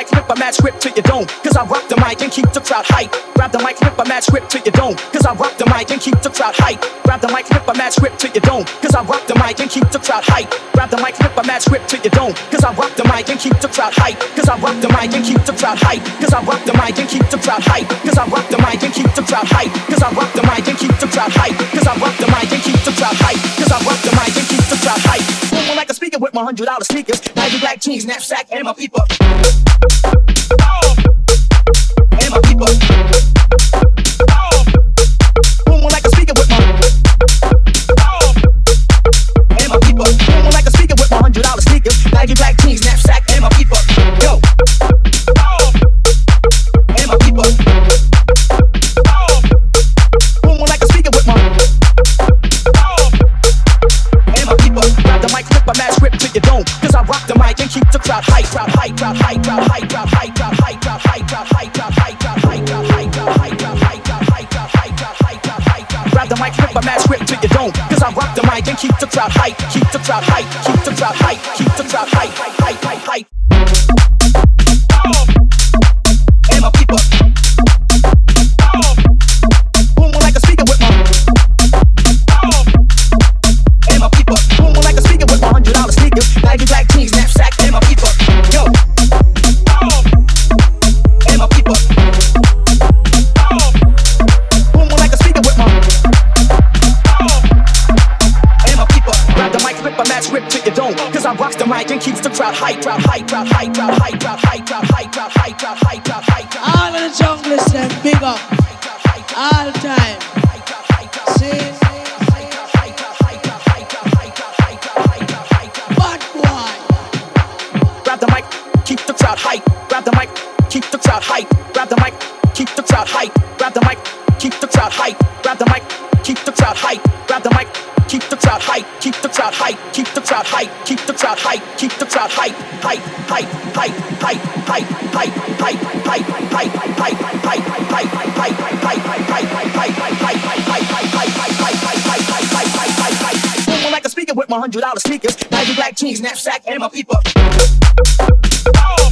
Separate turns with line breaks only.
mic, flip a match, grip to your dome. Cause I rock the mic and keep the crowd hype. Grab the mic, flip a match, grip to your dome. Cause I rock the mic and keep the crowd hype. Grab the mic, flip a match, grip to your dome. Cause I rock the mic and keep the crowd hype. Grab the mic, flip a match, grip to your dome. Cause I rock the mic and keep the crowd hype. Cause I rock the mic and keep the crowd hype. Cause I rock the mic and keep the crowd hype. Cause I rock the mic and keep the crowd hype. Cause I rock the mic and keep the crowd hype. Cause I rock the mic and keep the crowd hype. Cause I rock the mic and keep the crowd hype. Booming like a speaker with my $100 sneakers, Nike black jeans, knapsack, and my people. And my people. Booming like a speaker with my. And my people. Booming like a speaker with my $100 sneakers, Nike black jeans, knapsack, and my people. Yo. And my people. Booming like a speaker with my. And my people. Grab the mic, flip a match, grip to your dome. Cause I rock the mic and keep the crowd hype, crowd hype, crowd hype, crowd hype, crowd hype, crowd hype, crowd hype, crowd hype, crowd hype, crowd hype, crowd hype, crowd hype, crowd hype, crowd hype, crowd hype, crowd hype, crowd hype. Grab the mic, flip a match, grip to your dome. Cause I rock the mic and keep the crowd hype, keep the crowd hype, keep the crowd hype, keep the crowd hype, hype, hype, hype. And my people. Booming like a speaker with my. And my people. Booming like a speaker with my $100 sneakers, Nike black jeans, knapsack, and my people. Yo. And my people. Booming like a speaker with my. And my people. Grab the mic, flip a match, grip to your dome. Cause I rocks the mic and keeps the crowd hype, crowd hype, crowd hype, crowd hype, crowd hype, crowd hype, crowd hype, crowd hype, crowd hype.
All of the junglers them big up. All time. See? Bad boy.
Grab the mic, keep the crowd hype. Grab the mic, keep the crowd hype. Grab the mic, keep the crowd hype. Grab the mic, keep the crowd hype. Grab the mic, keep the crowd hype. Grab the mic, keep the crowd hype. Keep the crowd hype. Keep the crowd hype. Keep the crowd hype. Keep the crowd hype. Hype, hype, hype, hype, hype, hype, hype, hype, hype, hype, hype, hype. Booming like a speaker with my $100 sneakers, Nike black jeans, knapsack, and my people.